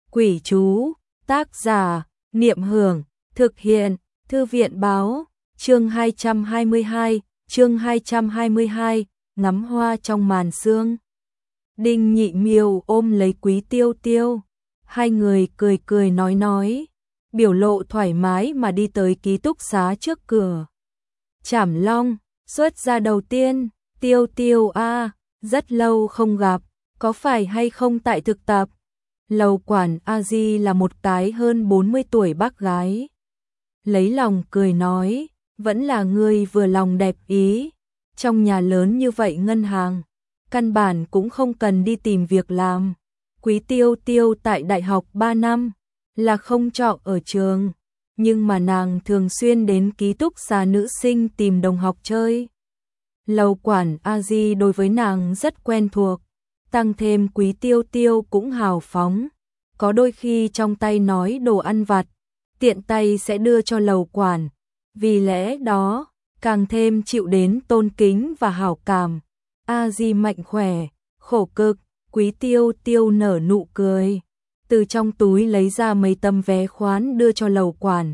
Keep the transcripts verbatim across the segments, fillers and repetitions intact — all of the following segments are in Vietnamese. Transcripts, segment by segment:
Quỷ chú, tác giả, Niệm Hưởng, thực hiện, Thư viện báo, chương hai trăm hai mươi hai, chương hai trăm hai mươi hai, ngắm hoa trong màn sương. Đinh Nhị Miêu ôm lấy Quý Tiêu Tiêu, hai người cười cười nói nói, biểu lộ thoải mái mà đi tới ký túc xá trước cửa. Trảm Long, xuất ra đầu tiên, Tiêu Tiêu a, rất lâu không gặp, có phải hay không tại thực tập? Lầu quản A Di là một cái hơn bốn mươi tuổi bác gái. Lấy lòng cười nói, vẫn là người vừa lòng đẹp ý, trong nhà lớn như vậy ngân hàng, căn bản cũng không cần đi tìm việc làm. Quý Tiêu Tiêu tại đại học ba năm, là không trọ ở trường, nhưng mà nàng thường xuyên đến ký túc xá nữ sinh tìm đồng học chơi. Lầu quản A Di đối với nàng rất quen thuộc, tăng thêm Quý Tiêu Tiêu cũng hào phóng, có đôi khi trong tay nói đồ ăn vặt, tiện tay sẽ đưa cho lầu quản, vì lẽ đó, càng thêm chịu đến tôn kính và hảo cảm. A Di mạnh khỏe, khổ cực, Quý Tiêu Tiêu nở nụ cười, từ trong túi lấy ra mấy tấm vé khoán đưa cho lầu quản.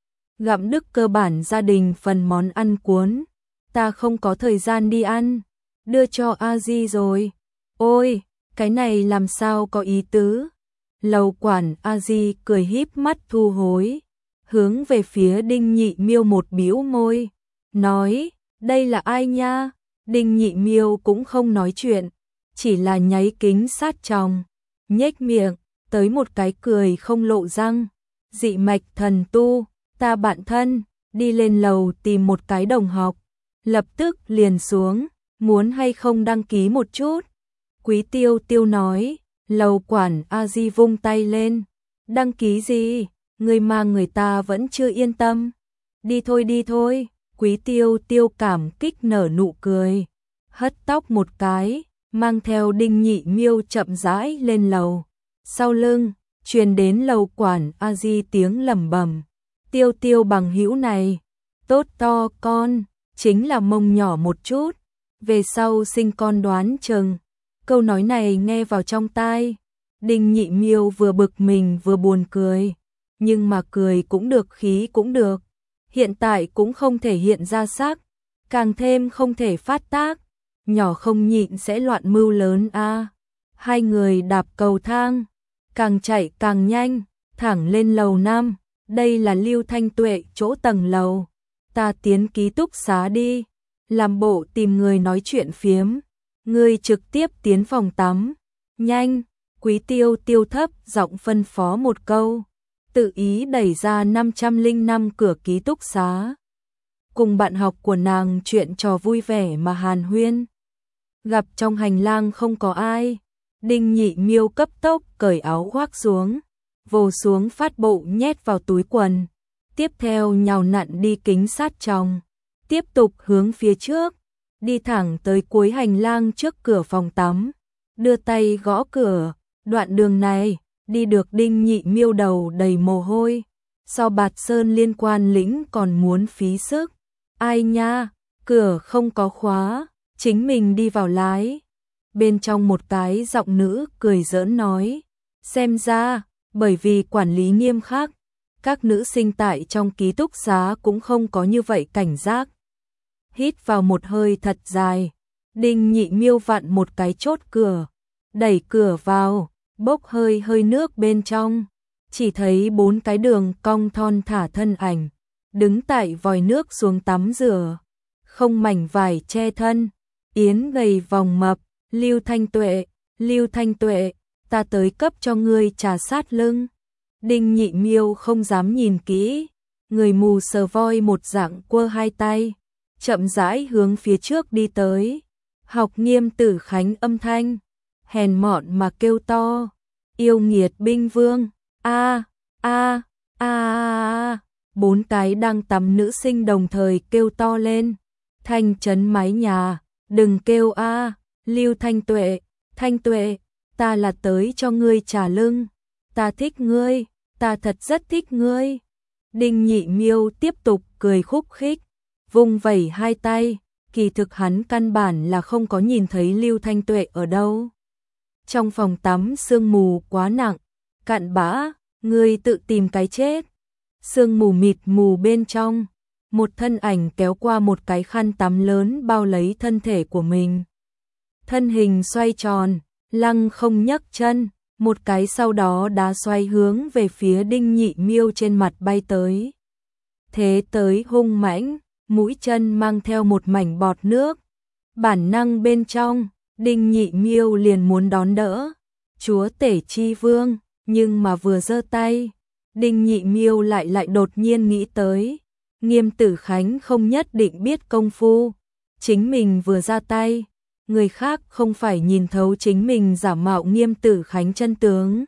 Gặm đứt cơ bản gia đình phần món ăn cuốn, ta không có thời gian đi ăn, đưa cho A Di rồi. Ôi, cái này làm sao có ý tứ? Lầu quản A Di cười híp mắt thu hối, hướng về phía Đinh Nhị Miêu một bĩu môi, nói, đây là ai nha? Đinh Nhị Miêu cũng không nói chuyện, chỉ là nháy kính sát tròng, nhếch miệng, tới một cái cười không lộ răng. Dị mạch thần tu, ta bạn thân, đi lên lầu tìm một cái đồng học, lập tức liền xuống, muốn hay không đăng ký một chút? Quý Tiêu Tiêu nói. Lầu quản A Di vung tay lên, đăng ký gì, người mà người ta vẫn chưa yên tâm. Đi thôi đi thôi, Quý Tiêu Tiêu cảm kích nở nụ cười, hất tóc một cái, mang theo Đinh Nhị Miêu chậm rãi lên lầu. Sau lưng, truyền đến lầu quản A Di tiếng lẩm bẩm, Tiêu Tiêu bằng hữu này, tốt to con, chính là mông nhỏ một chút, về sau sinh con đoán chừng. Câu nói này nghe vào trong tai, Đinh Nhị Miêu vừa bực mình vừa buồn cười, nhưng mà cười cũng được khí cũng được, hiện tại cũng không thể hiện ra sắc, càng thêm không thể phát tác, nhỏ không nhịn sẽ loạn mưu lớn a. À. Hai người đạp cầu thang, càng chạy càng nhanh, thẳng lên lầu năm, đây là Lưu Thanh Tuệ chỗ tầng lầu, ta tiến ký túc xá đi, làm bộ tìm người nói chuyện phiếm. Ngươi trực tiếp tiến phòng tắm, nhanh, Quý Tiêu Tiêu thấp giọng phân phó một câu, tự ý đẩy ra năm trăm lẻ năm cửa ký túc xá. Cùng bạn học của nàng chuyện trò vui vẻ mà hàn huyên. Gặp trong hành lang không có ai, Đinh Nhị Miêu cấp tốc cởi áo khoác xuống, vồ xuống phát bộ nhét vào túi quần, tiếp theo nhào nặn đi kính sát tròng, tiếp tục hướng phía trước. Đi thẳng tới cuối hành lang trước cửa phòng tắm, đưa tay gõ cửa, đoạn đường này, đi được Đinh Nhị Miêu đầu đầy mồ hôi, so Bạt Sơn liên quan lĩnh còn muốn phí sức. Ai nha, cửa không có khóa, chính mình đi vào lái. Bên trong một cái giọng nữ cười giỡn nói, xem ra, bởi vì quản lý nghiêm khắc, các nữ sinh tại trong ký túc xá cũng không có như vậy cảnh giác. Hít vào một hơi thật dài, Đinh Nhị Miêu vặn một cái chốt cửa, đẩy cửa vào, bốc hơi hơi nước bên trong, chỉ thấy bốn cái đường cong thon thả thân ảnh, đứng tại vòi nước xuống tắm rửa, không mảnh vải che thân, yến gầy vòng mập, Lưu Thanh Tuệ, Lưu Thanh Tuệ, ta tới cấp cho ngươi trà sát lưng. Đinh Nhị Miêu không dám nhìn kỹ, người mù sờ voi một dạng quơ hai tay, chậm rãi hướng phía trước đi tới, học Nghiêm Tử Khánh âm thanh, hèn mọn mà kêu to, yêu nghiệt binh vương, a a a a, bốn cái đang tắm nữ sinh đồng thời kêu to lên, thanh chấn mái nhà, đừng kêu a, Lưu Thanh Tuệ, Thanh Tuệ, ta là tới cho ngươi trả lưng, ta thích ngươi, ta thật rất thích ngươi. Đinh Nhị Miêu tiếp tục cười khúc khích, vung vẩy hai tay, kỳ thực hắn căn bản là không có nhìn thấy Lưu Thanh Tuệ ở đâu. Trong phòng tắm sương mù quá nặng, cặn bã, ngươi tự tìm cái chết. Sương mù mịt mù bên trong, một thân ảnh kéo qua một cái khăn tắm lớn bao lấy thân thể của mình. Thân hình xoay tròn, lăng không nhấc chân, một cái sau đó đá xoay hướng về phía Đinh Nhị Miêu trên mặt bay tới. Thế tới hung mãnh, mũi chân mang theo một mảnh bọt nước. Bản năng bên trong, Đinh Nhị Miêu liền muốn đón đỡ. Chúa tể chi vương, nhưng mà vừa giơ tay, Đinh Nhị Miêu lại lại đột nhiên nghĩ tới. Nghiêm Tử Khánh không nhất định biết công phu. Chính mình vừa ra tay, người khác không phải nhìn thấu chính mình giả mạo Nghiêm Tử Khánh chân tướng.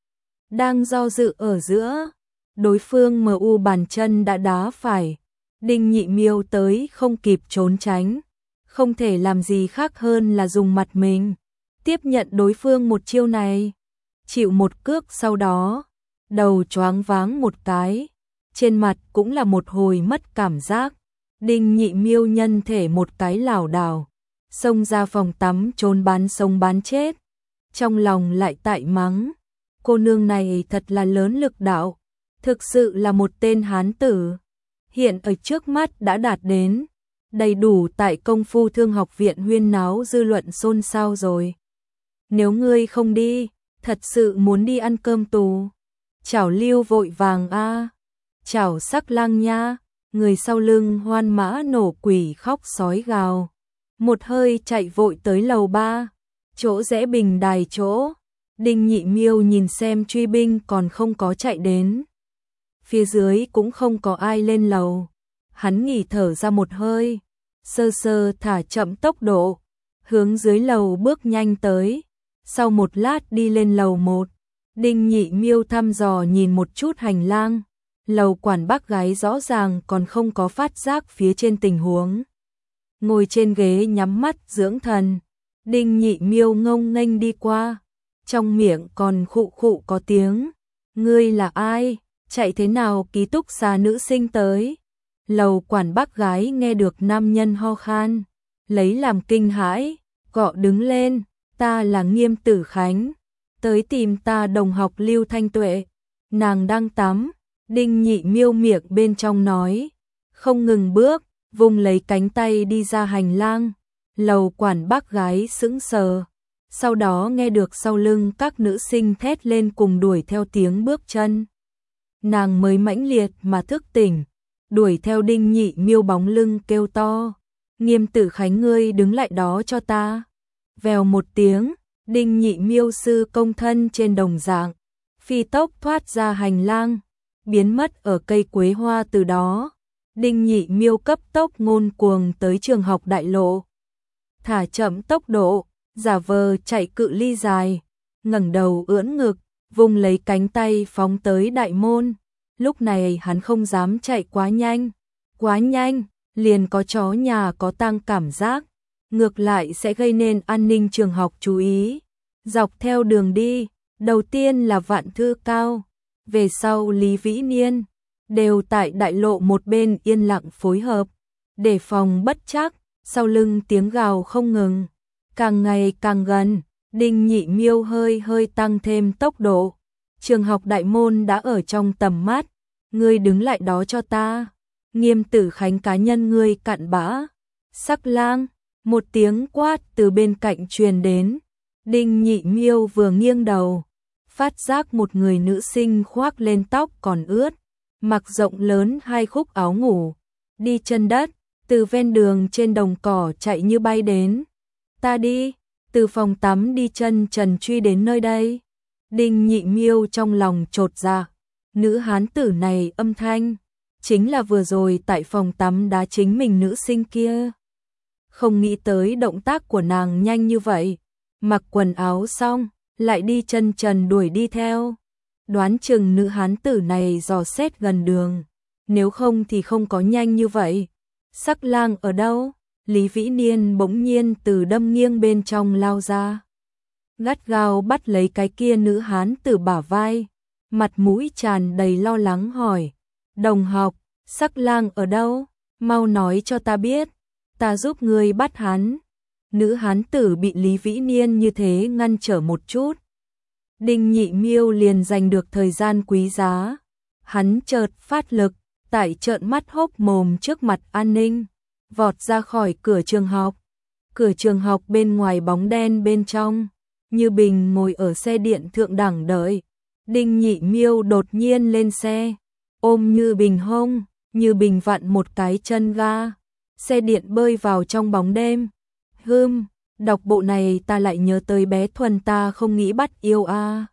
Đang do dự ở giữa, đối phương mờ u bàn chân đã đá phải. Đinh Nhị Miêu tới không kịp trốn tránh, không thể làm gì khác hơn là dùng mặt mình tiếp nhận đối phương một chiêu này. Chịu một cước sau đó, đầu choáng váng một cái, trên mặt cũng là một hồi mất cảm giác. Đinh Nhị Miêu nhân thể một cái lảo đảo, xông ra phòng tắm trốn bán sống bán chết. Trong lòng lại tại mắng, cô nương này thật là lớn lực đạo, thực sự là một tên hán tử. Hiện ở trước mắt đã đạt đến, đầy đủ tại Công phu Thương học viện huyên náo dư luận xôn xao rồi. Nếu ngươi không đi, thật sự muốn đi ăn cơm tù. Chảo Lưu vội vàng a, chảo Sắc Lang nha, người sau lưng hoan mã nổ quỷ khóc sói gào. Một hơi chạy vội tới lầu ba, chỗ rẽ bình đài chỗ. Đinh Nhị Miêu nhìn xem truy binh còn không có chạy đến. Phía dưới cũng không có ai lên lầu. Hắn nghỉ thở ra một hơi, sơ sơ thả chậm tốc độ, hướng dưới lầu bước nhanh tới. Sau một lát đi lên lầu một, Đinh Nhị Miêu thăm dò nhìn một chút hành lang. Lầu quản bác gái rõ ràng còn không có phát giác phía trên tình huống. Ngồi trên ghế nhắm mắt dưỡng thần, Đinh Nhị Miêu ngông nghênh đi qua, trong miệng còn khụ khụ có tiếng. Ngươi là ai? Chạy thế nào ký túc xá nữ sinh tới? Lầu quản bác gái nghe được nam nhân ho khan, lấy làm kinh hãi, gọ đứng lên. Ta là Nghiêm Tử Khánh, tới tìm ta đồng học Lưu Thanh Tuệ, nàng đang tắm. Đinh Nhị Miêu miệng bên trong nói, không ngừng bước, vùng lấy cánh tay đi ra hành lang. Lầu quản bác gái sững sờ, sau đó nghe được sau lưng các nữ sinh thét lên cùng đuổi theo tiếng bước chân. Nàng mới mãnh liệt mà thức tỉnh, đuổi theo Đinh Nhị Miêu bóng lưng kêu to, Nghiêm Tử Khánh ngươi đứng lại đó cho ta. Vèo một tiếng, Đinh Nhị Miêu sư công thân trên đồng dạng, phi tốc thoát ra hành lang, biến mất ở cây quế hoa. Từ đó, Đinh Nhị Miêu cấp tốc ngôn cuồng tới trường học đại lộ. Thả chậm tốc độ, giả vờ chạy cự ly dài, ngẩng đầu ưỡn ngực, vùng lấy cánh tay phóng tới đại môn. Lúc này hắn không dám chạy quá nhanh, quá nhanh, liền có chó nhà có tang cảm giác, ngược lại sẽ gây nên an ninh trường học chú ý. Dọc theo đường đi, đầu tiên là Vạn Thư Cao, về sau Lý Vĩ Niên, đều tại đại lộ một bên yên lặng phối hợp, để phòng bất trắc. Sau lưng tiếng gào không ngừng, càng ngày càng gần. Đinh Nhị Miêu hơi hơi tăng thêm tốc độ. Trường học đại môn đã ở trong tầm mắt. Ngươi đứng lại đó cho ta. Nghiêm Tử Khánh cá nhân ngươi cặn bã. Sắc Lang, một tiếng quát từ bên cạnh truyền đến. Đinh Nhị Miêu vừa nghiêng đầu, phát giác một người nữ sinh khoác lên tóc còn ướt, mặc rộng lớn hai khúc áo ngủ, đi chân đất, từ ven đường trên đồng cỏ chạy như bay đến. Ta đi, từ phòng tắm đi chân trần truy đến nơi đây. Đinh Nhị Miêu trong lòng chột dạ, nữ hán tử này âm thanh, chính là vừa rồi tại phòng tắm đá chính mình nữ sinh kia. Không nghĩ tới động tác của nàng nhanh như vậy, mặc quần áo xong, lại đi chân trần đuổi đi theo. Đoán chừng nữ hán tử này dò xét gần đường, nếu không thì không có nhanh như vậy. Sắc Lang ở đâu? Lý Vĩ Niên bỗng nhiên từ đâm nghiêng bên trong lao ra, gắt gao bắt lấy cái kia nữ hán tử bả vai, mặt mũi tràn đầy lo lắng hỏi, đồng học, Sắc Lang ở đâu? Mau nói cho ta biết, ta giúp ngươi bắt hắn. Nữ hán tử bị Lý Vĩ Niên như thế ngăn trở một chút, Đinh Nhị Miêu liền giành được thời gian quý giá. Hắn chợt phát lực, tại trợn mắt hốc mồm trước mặt an ninh, vọt ra khỏi cửa trường học. Cửa trường học bên ngoài bóng đen bên trong, Như Bình ngồi ở xe điện thượng đẳng đợi. Đinh Nhị Miêu đột nhiên lên xe, ôm Như Bình hông, Như Bình vặn một cái chân ga, xe điện bơi vào trong bóng đêm. Hừm, đọc bộ này ta lại nhớ tới bé Thuần ta không nghĩ bắt yêu a.